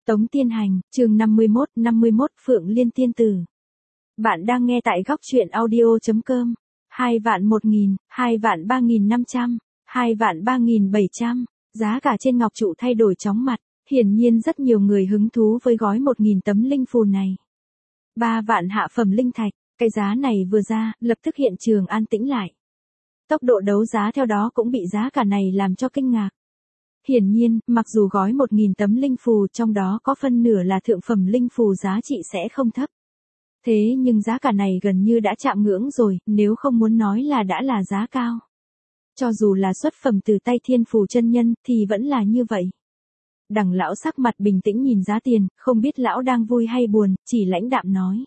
Tống Tiên Hành, chương 51 Phượng Liên Tiên Tử. Bạn đang nghe tại góc truyện audio.com. 2.1.000, 2.3.500, 2.3.700. Giá cả trên ngọc trụ thay đổi chóng mặt, hiển nhiên rất nhiều người hứng thú với gói 1.000 tấm linh phù này. 3 vạn hạ phẩm linh thạch, cái giá này vừa ra, lập tức hiện trường an tĩnh lại. Tốc độ đấu giá theo đó cũng bị giá cả này làm cho kinh ngạc. Hiển nhiên, mặc dù gói 1.000 tấm linh phù trong đó có phân nửa là thượng phẩm linh phù giá trị sẽ không thấp. Thế nhưng giá cả này gần như đã chạm ngưỡng rồi, nếu không muốn nói là đã là giá cao. Cho dù là xuất phẩm từ tay Thiên Phù chân nhân thì vẫn là như vậy. Đằng lão sắc mặt bình tĩnh nhìn giá tiền, không biết lão đang vui hay buồn, chỉ lãnh đạm nói.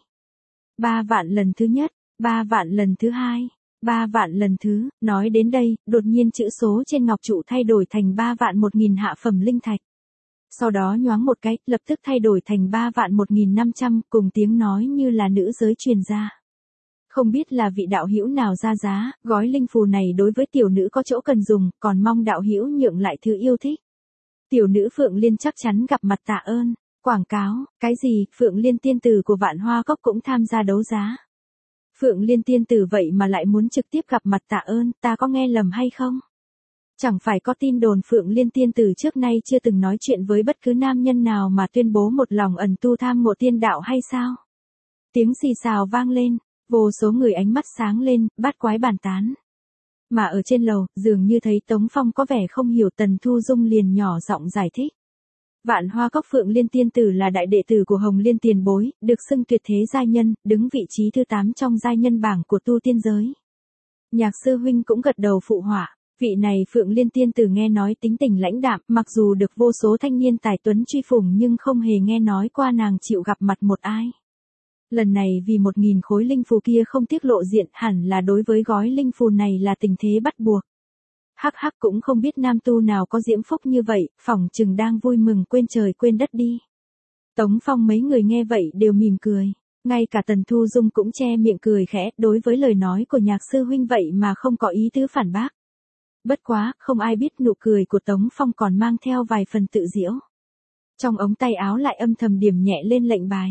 3 vạn lần thứ nhất, 3 vạn lần thứ hai. 3 vạn lần thứ, nói đến đây, đột nhiên chữ số trên ngọc trụ thay đổi thành 3 vạn 1.000 hạ phẩm linh thạch. Sau đó nhoáng một cái, lập tức thay đổi thành 3 vạn 1.500, cùng tiếng nói như là nữ giới truyền ra. Không biết là vị đạo hữu nào ra giá, gói linh phù này đối với tiểu nữ có chỗ cần dùng, còn mong đạo hữu nhượng lại thứ yêu thích. Tiểu nữ Phượng Liên chắc chắn gặp mặt tạ ơn. Quảng cáo, cái gì, Phượng Liên tiên tử của Vạn Hoa Cốc cũng tham gia đấu giá. Phượng Liên tiên tử vậy mà lại muốn trực tiếp gặp mặt tạ ơn, ta có nghe lầm hay không? Chẳng phải có tin đồn Phượng Liên tiên tử trước nay chưa từng nói chuyện với bất cứ nam nhân nào mà tuyên bố một lòng ẩn tu tham ngộ tiên đạo hay sao? Tiếng xì xào vang lên, vô số người ánh mắt sáng lên, bát quái bàn tán. Mà ở trên lầu, dường như thấy Tống Phong có vẻ không hiểu, Tần Thu Dung liền nhỏ giọng giải thích. Vạn Hoa Cốc Phượng Liên tiên tử là đại đệ tử của Hồng Liên tiền bối, được xưng tuyệt thế giai nhân, đứng vị trí thứ 8 trong giai nhân bảng của tu tiên giới. Nhạc sư huynh cũng gật đầu phụ họa, vị này Phượng Liên tiên tử nghe nói tính tình lãnh đạm, mặc dù được vô số thanh niên tài tuấn truy phủng nhưng không hề nghe nói qua nàng chịu gặp mặt một ai. Lần này vì 1.000 khối linh phù kia không tiết lộ diện, hẳn là đối với gói linh phù này là tình thế bắt buộc. Hắc hắc, cũng không biết nam tu nào có diễm phúc như vậy, phỏng chừng đang vui mừng quên trời quên đất đi. Tống Phong mấy người nghe vậy đều mỉm cười, ngay cả Tần Thu Dung cũng che miệng cười khẽ, đối với lời nói của nhạc sư huynh vậy mà không có ý tứ phản bác. Bất quá, không ai biết nụ cười của Tống Phong còn mang theo vài phần tự giễu. Trong ống tay áo lại âm thầm điểm nhẹ lên lệnh bài.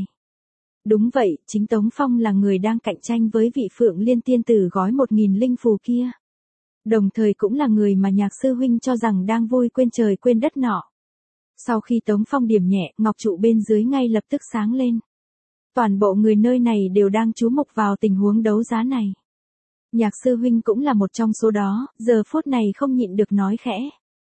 Đúng vậy, chính Tống Phong là người đang cạnh tranh với vị Phượng Liên tiên tử gói 1.000 linh phù kia. Đồng thời cũng là người mà nhạc sư huynh cho rằng đang vui quên trời quên đất nọ. Sau khi Tống Phong điểm nhẹ, ngọc trụ bên dưới ngay lập tức sáng lên. Toàn bộ người nơi này đều đang chú mục vào tình huống đấu giá này. Nhạc sư huynh cũng là một trong số đó, giờ phút này không nhịn được nói khẽ.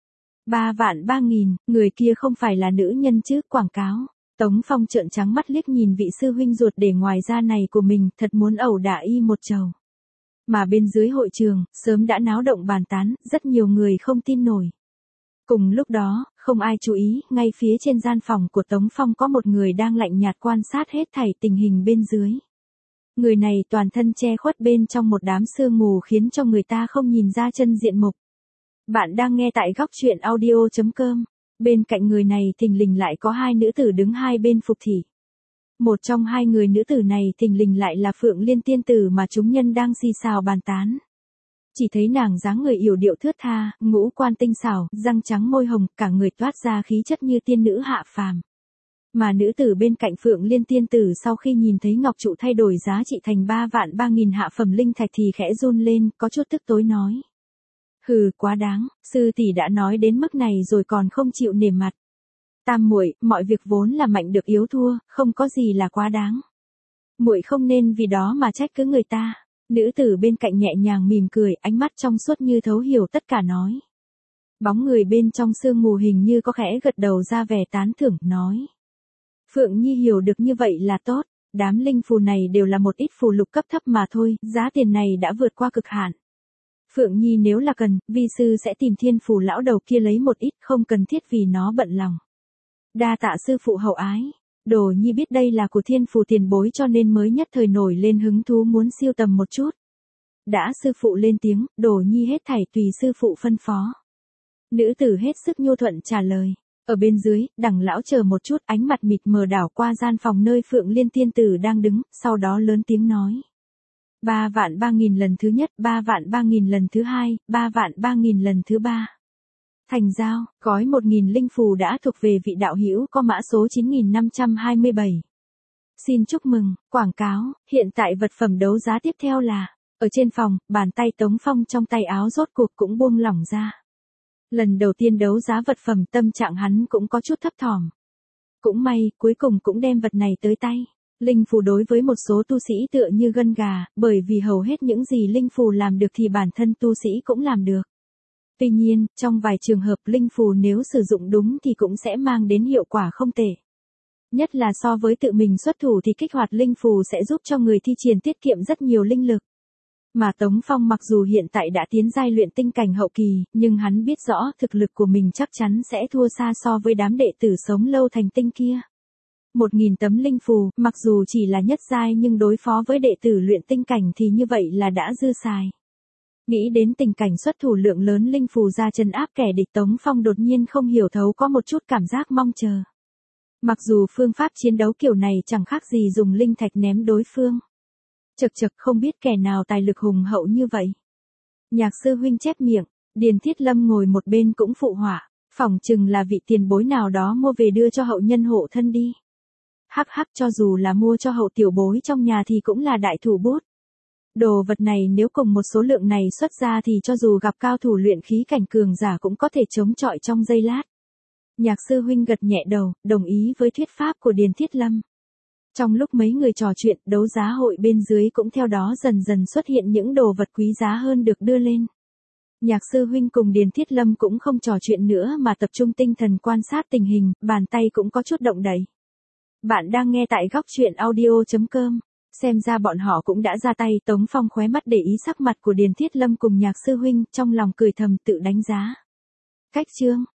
3 vạn 3.000, người kia không phải là nữ nhân chứ, quảng cáo. Tống Phong trợn trắng mắt liếc nhìn vị sư huynh ruột để ngoài ra này của mình, thật muốn ẩu đả y một trầu. Mà bên dưới hội trường, sớm đã náo động bàn tán, rất nhiều người không tin nổi. Cùng lúc đó, không ai chú ý, ngay phía trên gian phòng của Tống Phong có một người đang lạnh nhạt quan sát hết thảy tình hình bên dưới. Người này toàn thân che khuất bên trong một đám sương mù khiến cho người ta không nhìn ra chân diện mục. Bạn đang nghe tại góc truyện audio.com. Bên cạnh người này thình lình lại có hai nữ tử đứng hai bên phục thị. Một trong hai người nữ tử này thình lình lại là Phượng Liên tiên tử mà chúng nhân đang xì xào bàn tán. Chỉ thấy nàng dáng người yểu điệu thướt tha, ngũ quan tinh xảo, răng trắng môi hồng, cả người toát ra khí chất như tiên nữ hạ phàm. Mà nữ tử bên cạnh Phượng Liên tiên tử sau khi nhìn thấy ngọc trụ thay đổi giá trị thành 3 vạn 3.000 hạ phẩm linh thạch thì khẽ run lên, có chút tức tối nói. Hừ, quá đáng, sư tỷ đã nói đến mức này rồi còn không chịu nể mặt. Tam muội, mọi việc vốn là mạnh được yếu thua, không có gì là quá đáng. Muội không nên vì đó mà trách cứ người ta. Nữ tử bên cạnh nhẹ nhàng mỉm cười, ánh mắt trong suốt như thấu hiểu tất cả nói. Bóng người bên trong sương mù hình như có khẽ gật đầu ra vẻ tán thưởng, nói. Phượng Nhi hiểu được như vậy là tốt, đám linh phù này đều là một ít phù lục cấp thấp mà thôi, giá tiền này đã vượt qua cực hạn. Phượng Nhi nếu là cần, vi sư sẽ tìm Thiên Phù lão đầu kia lấy một ít, không cần thiết vì nó bận lòng. Đa tạ sư phụ hậu ái. Đồ Nhi biết đây là của Thiên Phù tiền bối cho nên mới nhất thời nổi lên hứng thú muốn siêu tầm một chút. Đã sư phụ lên tiếng, Đồ Nhi hết thảy tùy sư phụ phân phó. Nữ tử hết sức nhu thuận trả lời. Ở bên dưới, đằng lão chờ một chút, ánh mặt mịt mờ đảo qua gian phòng nơi Phượng Liên tiên tử đang đứng, sau đó lớn tiếng nói. 3 vạn 3.000 lần thứ nhất, 3 vạn 3.000 lần thứ hai, 3 vạn 3.000 lần thứ ba. Thành giao, gói 1.000 linh phù đã thuộc về vị đạo hữu có mã số 9527. Xin chúc mừng, quảng cáo, hiện tại vật phẩm đấu giá tiếp theo là, ở trên phòng, bàn tay Tống Phong trong tay áo rốt cuộc cũng buông lỏng ra. Lần đầu tiên đấu giá vật phẩm tâm trạng hắn cũng có chút thấp thỏm. Cũng may, cuối cùng cũng đem vật này tới tay. Linh phù đối với một số tu sĩ tựa như gân gà, bởi vì hầu hết những gì linh phù làm được thì bản thân tu sĩ cũng làm được. Tuy nhiên, trong vài trường hợp linh phù nếu sử dụng đúng thì cũng sẽ mang đến hiệu quả không tệ. Nhất là so với tự mình xuất thủ thì kích hoạt linh phù sẽ giúp cho người thi triển tiết kiệm rất nhiều linh lực. Mà Tống Phong mặc dù hiện tại đã tiến giai luyện tinh cảnh hậu kỳ, nhưng hắn biết rõ thực lực của mình chắc chắn sẽ thua xa so với đám đệ tử sống lâu thành tinh kia. 1.000 tấm linh phù, mặc dù chỉ là nhất giai nhưng đối phó với đệ tử luyện tinh cảnh thì như vậy là đã dư xài. Nghĩ đến tình cảnh xuất thủ lượng lớn linh phù ra chân áp kẻ địch, Tống Phong đột nhiên không hiểu thấu có một chút cảm giác mong chờ. Mặc dù phương pháp chiến đấu kiểu này chẳng khác gì dùng linh thạch ném đối phương. Chậc chậc, không biết kẻ nào tài lực hùng hậu như vậy. Nhạc sư huynh chép miệng, Điền Thiết Lâm ngồi một bên cũng phụ họa, phỏng chừng là vị tiền bối nào đó mua về đưa cho hậu nhân hộ thân đi. Hắc hắc, cho dù là mua cho hậu tiểu bối trong nhà thì cũng là đại thủ bút. Đồ vật này nếu cùng một số lượng này xuất ra thì cho dù gặp cao thủ luyện khí cảnh cường giả cũng có thể chống chọi trong giây lát. Nhạc sư huynh gật nhẹ đầu, đồng ý với thuyết pháp của Điền Thiết Lâm. Trong lúc mấy người trò chuyện, đấu giá hội bên dưới cũng theo đó dần dần xuất hiện những đồ vật quý giá hơn được đưa lên. Nhạc sư huynh cùng Điền Thiết Lâm cũng không trò chuyện nữa mà tập trung tinh thần quan sát tình hình, bàn tay cũng có chút động đậy. Bạn đang nghe tại góc truyện audio.com. Xem ra bọn họ cũng đã ra tay. Tống Phong khóe mắt để ý sắc mặt của Điền Thiết Lâm cùng nhạc sư huynh, trong lòng cười thầm tự đánh giá. Cách chương,